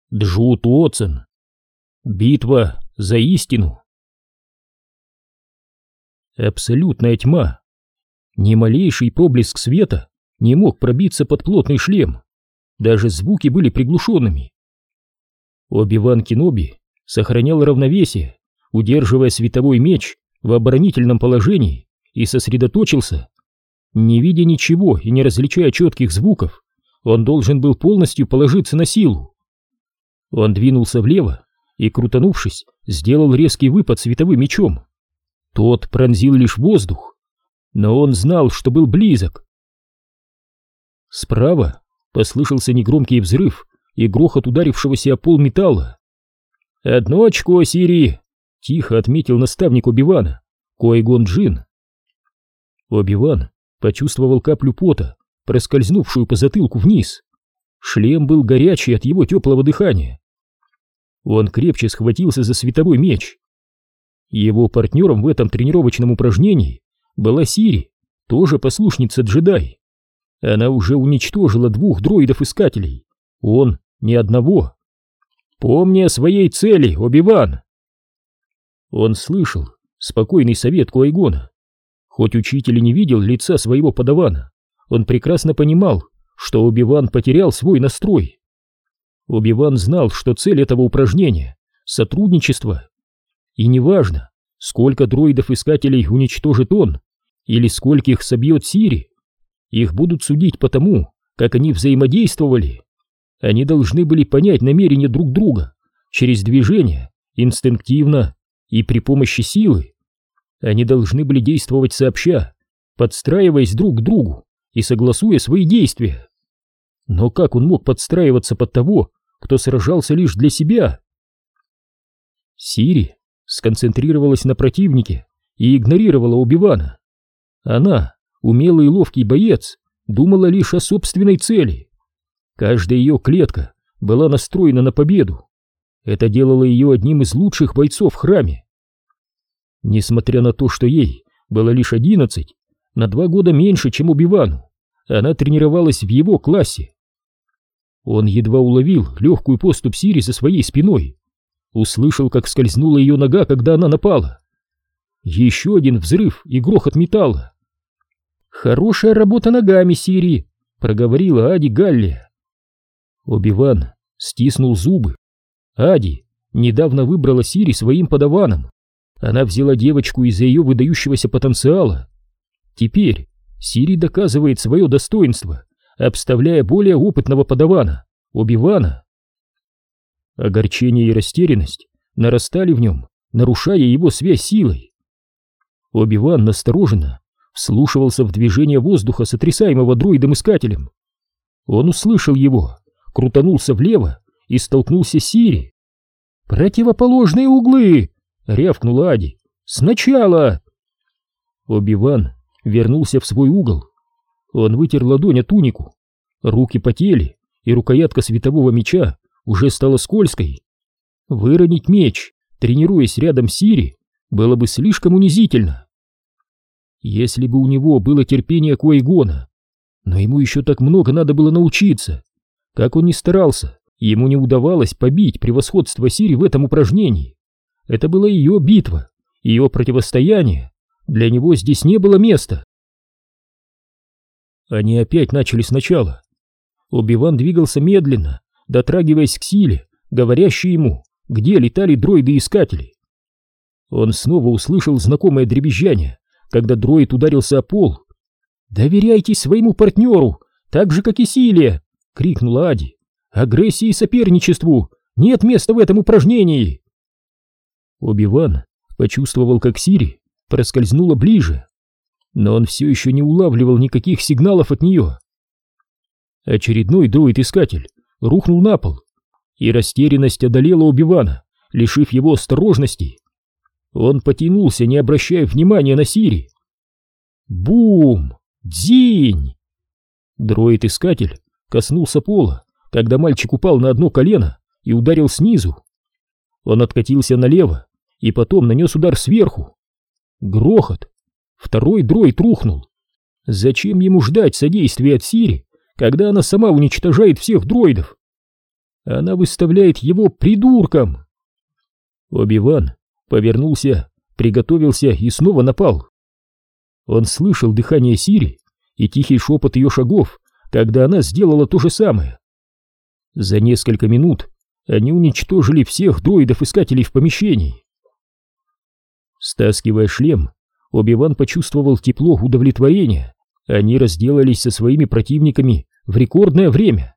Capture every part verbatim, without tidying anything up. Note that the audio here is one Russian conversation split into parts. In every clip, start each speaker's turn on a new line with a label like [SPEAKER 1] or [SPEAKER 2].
[SPEAKER 1] Джуд Уотсон. Битва за истину. Абсолютная тьма. Ни малейший проблеск света не мог пробиться под плотный шлем. Даже звуки были приглушенными. Оби-Ван Кеноби сохранял равновесие, удерживая световой меч в оборонительном положении, и сосредоточился. Не видя ничего и не различая четких звуков, он должен был полностью положиться на силу. Он двинулся влево и, крутанувшись, сделал резкий выпад световым мечом. Тот пронзил лишь воздух, но он знал, что был близок. Справа послышался негромкий взрыв и грохот ударившегося о пол металла. «Одно очко, Сири!» — тихо отметил наставник Оби-Вана, Ки-Гон Джинн. Оби-Ван почувствовал каплю пота, проскользнувшую по затылку вниз. Шлем был горячий от его теплого дыхания. Он крепче схватился за световой меч. Его партнером в этом тренировочном упражнении была Сири, тоже послушница джедай. Она уже уничтожила двух дроидов-искателей, он ни одного. «Помни о своей цели, Оби-Ван!» Он слышал спокойный совет Ки-Гона. Хоть учитель и не видел лица своего подавана, он прекрасно понимал, что Оби-Ван потерял свой настрой. Оби-Ван знал, что цель этого упражнения — сотрудничество. И неважно, сколько дроидов-искателей уничтожит он, или скольких собьет Сири, их будут судить по тому, как они взаимодействовали. Они должны были понять намерения друг друга через движение, инстинктивно и при помощи силы. Они должны были действовать сообща, подстраиваясь друг к другу и согласуя свои действия. Но как он мог подстраиваться под того, кто сражался лишь для себя? Сири сконцентрировалась на противнике и игнорировала Оби-Вана. Она, умелый и ловкий боец, думала лишь о собственной цели. Каждая ее клетка была настроена на победу. Это делало ее одним из лучших бойцов в храме. Несмотря на то, что ей было лишь одиннадцать, на два года меньше, чем Оби-Вану, она тренировалась в его классе. Он едва уловил легкую поступь Сири за своей спиной, услышал, как скользнула ее нога, когда она напала. Еще один взрыв и грохот металла. «Хорошая работа ногами, Сири», — проговорила Ади Галлия. Оби-Ван стиснул зубы. Ади недавно выбрала Сири своим подаваном. Она взяла девочку из-за ее выдающегося потенциала. Теперь Сири доказывает свое достоинство, обставляя более опытного подавана, Оби-Вана. Огорчение и растерянность нарастали в нем, нарушая его связь силой. Оби-Ван настороженно вслушивался в движение воздуха, сотрясаемого дроидом-искателем. Он услышал его, крутанулся влево и столкнулся с Сири. «Противоположные углы!» — рявкнула Ади. «Сначала!» Оби-Ван вернулся в свой угол. Он вытер ладонь о тунику. Руки потели, и рукоятка светового меча уже стала скользкой. Выронить меч, тренируясь рядом с Сири, было бы слишком унизительно. Если бы у него было терпение Ки-Гона, но ему еще так много надо было научиться. Как он ни старался, ему не удавалось побить превосходство Сири в этом упражнении. Это была ее битва, ее противостояние. Для него здесь не было места. Они опять начали сначала. Оби-Ван двигался медленно, дотрагиваясь к силе, говорящей ему, где летали дроиды-искатели. Он снова услышал знакомое дребезжание, когда дроид ударился о пол. «Доверяйтесь своему партнеру, так же, как и силе!» — крикнула Ади. «Агрессии и соперничеству нет места в этом упражнении!» Оби-Ван почувствовал, как Сири проскользнула ближе, но он все еще не улавливал никаких сигналов от нее. Очередной дроид-искатель рухнул на пол, и растерянность одолела Оби-Вана, лишив его осторожности. Он потянулся, не обращая внимания на Сири. Бум! Дзинь! Дроид-искатель коснулся пола, когда мальчик упал на одно колено и ударил снизу. Он откатился налево и потом нанес удар сверху. Грохот! Второй дроид рухнул. Зачем ему ждать содействия от Сири, когда она сама уничтожает всех дроидов? Она выставляет его придурком. Оби-Ван повернулся, приготовился и снова напал. Он слышал дыхание Сири и тихий шепот ее шагов, когда она сделала то же самое. За несколько минут они уничтожили всех дроидов-искателей в помещении. Стаскивая шлем, Оби-Ван почувствовал тепло удовлетворения. Они разделались со своими противниками в рекордное время.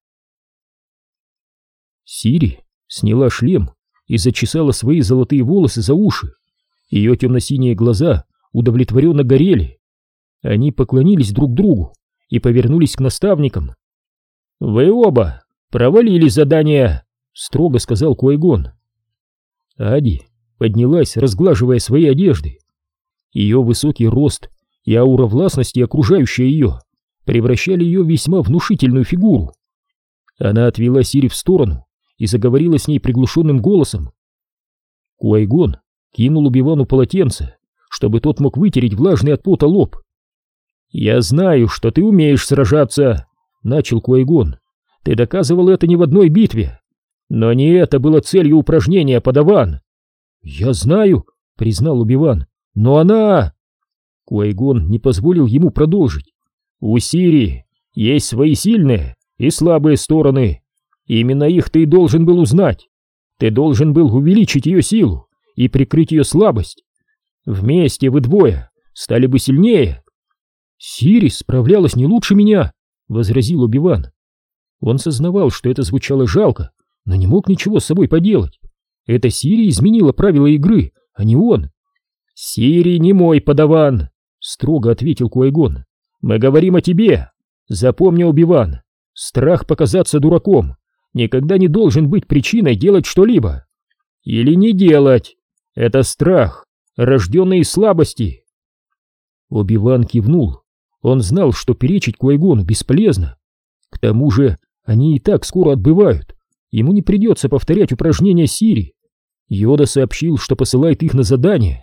[SPEAKER 1] Сири сняла шлем и зачесала свои золотые волосы за уши. Ее темно-синие глаза удовлетворенно горели. Они поклонились друг другу и повернулись к наставникам. «Вы оба провалили задание», — строго сказал Ки-Гон. Ади поднялась, разглаживая свои одежды. Ее высокий рост и аура властности, окружающая ее, превращали ее в весьма внушительную фигуру. Она отвела Сири в сторону и заговорила с ней приглушенным голосом. Ки-Гон кинул Оби-Вану полотенце, чтобы тот мог вытереть влажный от пота лоб. «Я знаю, что ты умеешь сражаться», — начал Ки-Гон. «Ты доказывал это не в одной битве. Но не это было целью упражнения, Падаван». «Я знаю», — признал Оби-Ван. «Но она...» Ки-Гон не позволил ему продолжить. «У Сири есть свои сильные и слабые стороны. Именно их ты и должен был узнать. Ты должен был увеличить ее силу и прикрыть ее слабость. Вместе вы двое стали бы сильнее». «Сири справлялась не лучше меня», — возразил Оби-Ван. Он сознавал, что это звучало жалко, но не мог ничего с собой поделать. Это Сири изменила правила игры, а не он. «Сири не мой Падаван», — строго ответил Ки-Гон. «Мы говорим о тебе. Запомни, Оби-Ван, страх показаться дураком никогда не должен быть причиной делать что-либо. Или не делать. Это страх, рожденный из слабости». Оби-Ван кивнул. Он знал, что перечить Ки-Гону бесполезно. К тому же они и так скоро отбывают. Ему не придется повторять упражнения Сири. Йода сообщил, что посылает их на задание.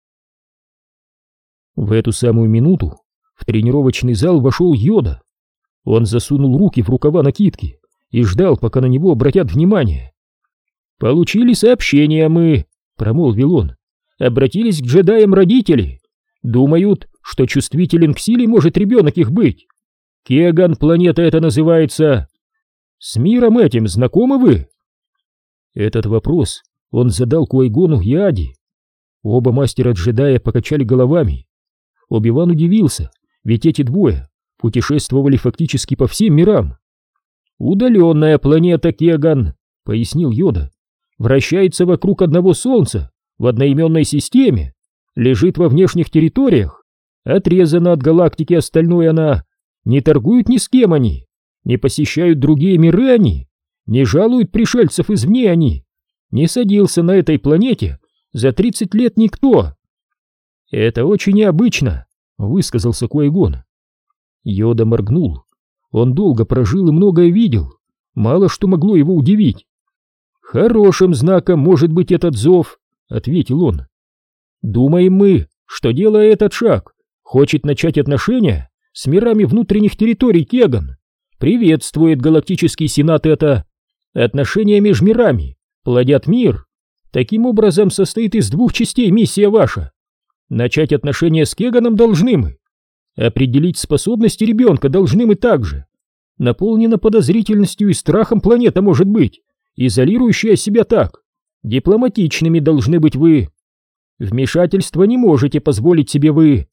[SPEAKER 1] В эту самую минуту в тренировочный зал вошел Йода. Он засунул руки в рукава накидки и ждал, пока на него обратят внимание. «Получили сообщение мы», — промолвил он. «Обратились к джедаям родители. Думают, что чувствителен к силе может ребенок их быть. Кеган планета это называется. С миром этим знакомы вы?» Этот вопрос он задал Ки-Гону и Ади. Оба мастера-джедая покачали головами. Оби-Ван удивился, ведь эти двое путешествовали фактически по всем мирам. «Удаленная планета Кеган», — пояснил Йода, — «вращается вокруг одного Солнца в одноименной системе, лежит во внешних территориях, отрезана от галактики остальной она, не торгуют ни с кем они, не посещают другие миры они, не жалуют пришельцев извне они, не садился на этой планете за тридцать лет никто». «Это очень необычно», — высказался Ки-Гон. Йода моргнул. Он долго прожил и многое видел. Мало что могло его удивить. «Хорошим знаком может быть этот зов», — ответил он. «Думаем мы, что, делая этот шаг, хочет начать отношения с мирами внутренних территорий Кеган. Приветствует галактический сенат это. Отношения между мирами плодят мир. Таким образом состоит из двух частей миссия ваша. Начать отношения с Кеганом должны мы. Определить способности ребенка должны мы также. Наполнена подозрительностью и страхом планета может быть, изолирующая себя так. Дипломатичными должны быть вы. Вмешательства не можете позволить себе вы».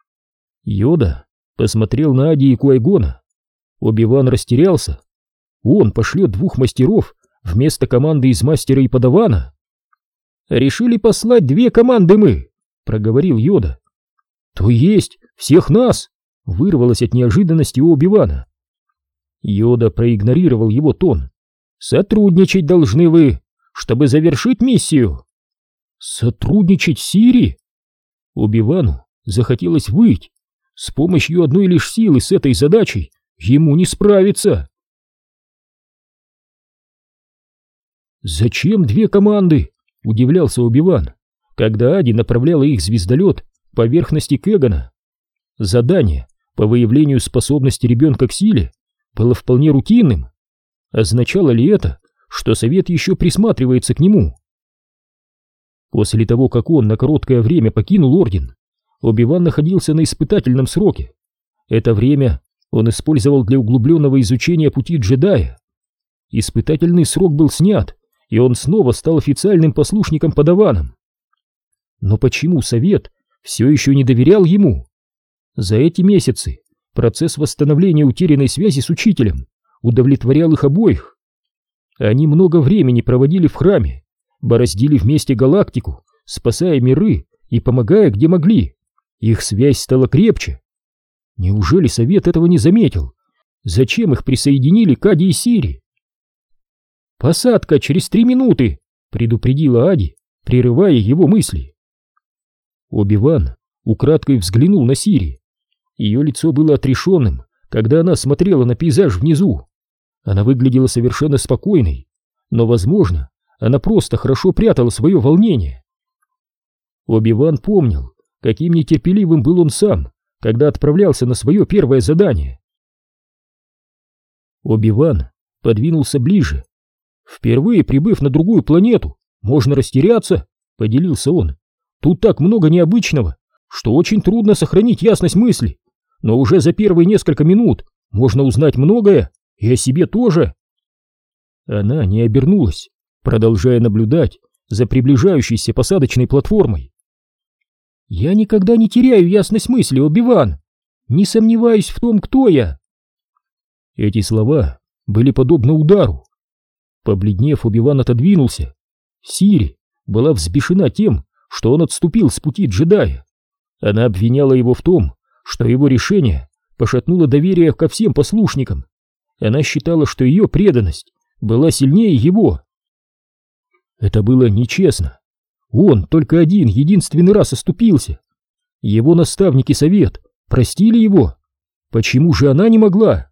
[SPEAKER 1] Йода посмотрел на Ади и Ки-Гона. Оби-Ван растерялся. Он пошлет двух мастеров вместо команды из мастера и Падавана. «Решили послать две команды мы», — проговорил Йода. «То есть всех нас?» — вырвалось от неожиданности у Оби-Вана. Йода проигнорировал его тон. «Сотрудничать должны вы, чтобы завершить миссию». «Сотрудничать с Сири?» Оби-Вану захотелось выть. С помощью одной лишь силы с этой задачей ему не справиться. «Зачем две команды?» — удивлялся Оби-Ван, когда Ади направляла их звездолет к поверхности Кегана. Задание по выявлению способности ребенка к силе было вполне рутинным. Означало ли это, что совет еще присматривается к нему. После того, как он на короткое время покинул орден, Оби-Ван находился на испытательном сроке. Это время он использовал для углубленного изучения пути джедая. Испытательный срок был снят, и он снова стал официальным послушником-падаваном. Но почему совет все еще не доверял ему? За эти месяцы процесс восстановления утерянной связи с учителем удовлетворял их обоих. Они много времени проводили в храме, бороздили вместе галактику, спасая миры и помогая, где могли. Их связь стала крепче. Неужели совет этого не заметил? Зачем их присоединили к Ади и Сири? «Посадка через три минуты!» — предупредила Ади, прерывая его мысли. Оби-Ван украдкой взглянул на Сири. Ее лицо было отрешенным, когда она смотрела на пейзаж внизу. Она выглядела совершенно спокойной, но, возможно, она просто хорошо прятала свое волнение. Оби-Ван помнил, каким нетерпеливым был он сам, когда отправлялся на свое первое задание. Оби-Ван подвинулся ближе. «Впервые прибыв на другую планету, можно растеряться», — поделился он. «Тут так много необычного, что очень трудно сохранить ясность мысли, но уже за первые несколько минут можно узнать многое, и о себе тоже». Она не обернулась, продолжая наблюдать за приближающейся посадочной платформой. «Я никогда не теряю ясность мысли, Оби-Ван. Не сомневаюсь в том, кто я». Эти слова были подобны удару. Побледнев, Оби-Ван отодвинулся. Сири была взбешена тем, что он отступил с пути джедая. Она обвиняла его в том, что его решение пошатнуло доверие ко всем послушникам. Она считала, что ее преданность была сильнее его. Это было нечестно. Он только один, единственный раз оступился. Его наставники совет простили его. Почему же она не могла?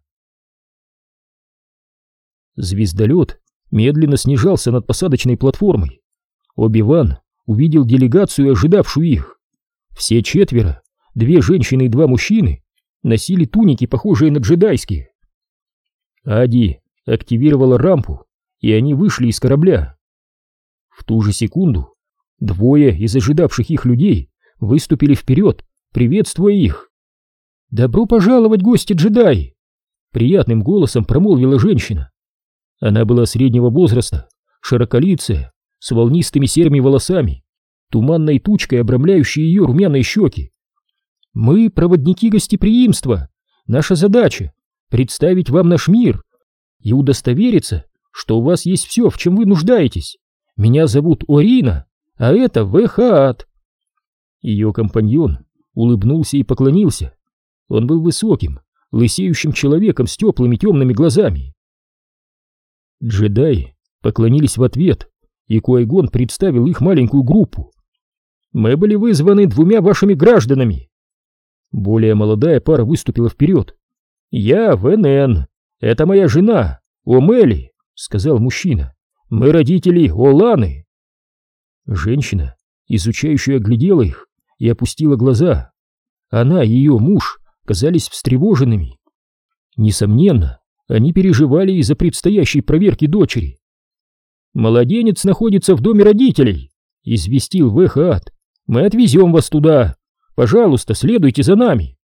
[SPEAKER 1] Звездолет медленно снижался над посадочной платформой. Оби-Ван увидел делегацию, ожидавшую их. Все четверо, две женщины и два мужчины, носили туники, похожие на джедайские. Ади активировала рампу, и они вышли из корабля. В ту же секунду двое из ожидавших их людей выступили вперед, приветствуя их. «Добро пожаловать, гости-джедаи!» — приятным голосом промолвила женщина. Она была среднего возраста, широколицая, с волнистыми серыми волосами, туманной тучкой, обрамляющей ее румяные щеки. «Мы проводники гостеприимства. Наша задача — представить вам наш мир и удостовериться, что у вас есть все, в чем вы нуждаетесь. Меня зовут Орина, а это Вэхаат». Ее компаньон улыбнулся и поклонился. Он был высоким, лысеющим человеком с теплыми темными глазами. Джедаи поклонились в ответ, и Ки-Гон представил их маленькую группу. «Мы были вызваны двумя вашими гражданами». Более молодая пара выступила вперед. «Я ВНН. Это моя жена, Омели», — сказал мужчина. «Мы родители Оланы». Женщина, изучающая, оглядела их и опустила глаза. Она и ее муж казались встревоженными. Несомненно, они переживали из-за предстоящей проверки дочери. «Младенец находится в доме родителей», — известил Вэхаат. «Мы отвезем вас туда. Пожалуйста, следуйте за нами».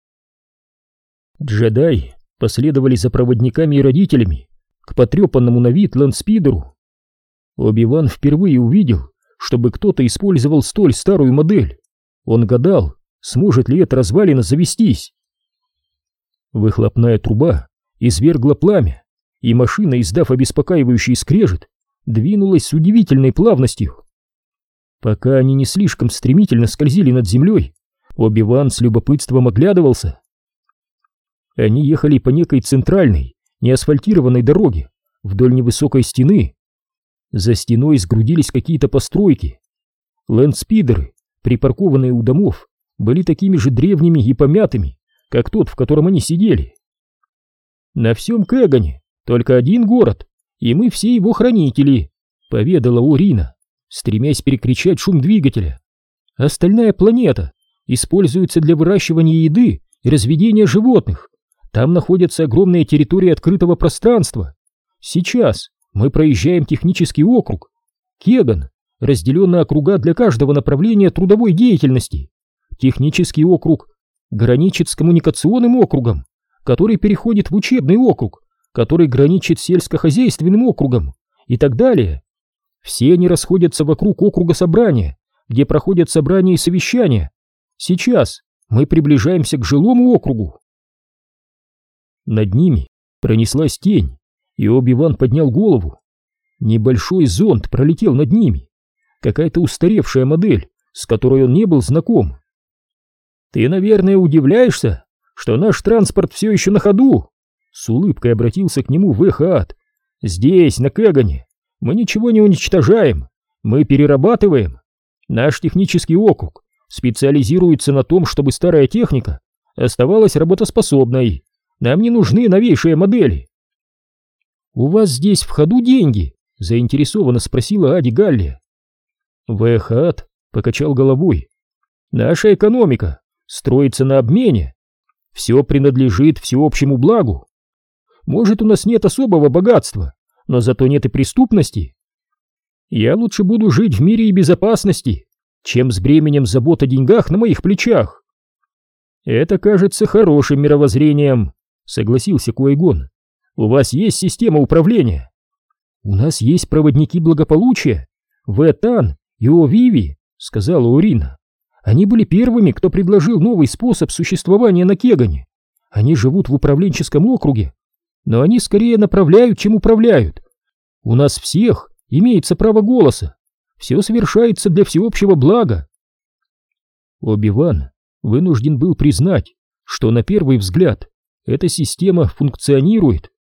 [SPEAKER 1] Джедаи последовали за проводниками и родителями к потрепанному на вид лэндспидеру. Оби-Ван впервые увидел, чтобы кто-то использовал столь старую модель. Он гадал, сможет ли эта развалина завестись. Выхлопная труба извергла пламя, и машина, издав обеспокаивающий скрежет, двинулась с удивительной плавностью. Пока они не слишком стремительно скользили над землей, Оби-Ван с любопытством оглядывался. Они ехали по некой центральной, неасфальтированной дороге вдоль невысокой стены. За стеной сгрудились какие-то постройки. Лэндспидеры, припаркованные у домов, были такими же древними и помятыми, как тот, в котором они сидели. «На всем Кэгане только один город, и мы все его хранители», — поведала Орина, стремясь перекричать шум двигателя. «Остальная планета используется для выращивания еды и разведения животных. Там находятся огромные территории открытого пространства. Сейчас мы проезжаем технический округ. Кеган разделен на округа для каждого направления трудовой деятельности. Технический округ граничит с коммуникационным округом, который переходит в учебный округ, который граничит с сельскохозяйственным округом и так далее. Все они расходятся вокруг округа собрания, где проходят собрания и совещания. Сейчас мы приближаемся к жилому округу. Над ними пронеслась тень, и Оби-Ван поднял голову. Небольшой зонд пролетел над ними. Какая-то устаревшая модель, с которой он не был знаком. «Ты, наверное, удивляешься, что наш транспорт все еще на ходу?» С улыбкой обратился к нему Вэхаат. «Здесь, на Кэгане, мы ничего не уничтожаем, мы перерабатываем. Наш технический округ специализируется на том, чтобы старая техника оставалась работоспособной. Нам не нужны новейшие модели». «У вас здесь в ходу деньги?» — заинтересованно спросила Ади Галлия. Вэхаат покачал головой. «Наша экономика строится на обмене. Все принадлежит всеобщему благу. Может, у нас нет особого богатства, но зато нет и преступности. Я лучше буду жить в мире и безопасности, чем с бременем забот о деньгах на моих плечах». «Это кажется хорошим мировоззрением», — согласился Куайгон. «У вас есть система управления?» «У нас есть проводники благополучия, Вэтан и Овиви», — сказала Урина. «Они были первыми, кто предложил новый способ существования на Кегане. Они живут в управленческом округе, но они скорее направляют, чем управляют. У нас всех имеется право голоса. Все совершается для всеобщего блага». Оби-Ван вынужден был признать, что на первый взгляд эта система функционирует.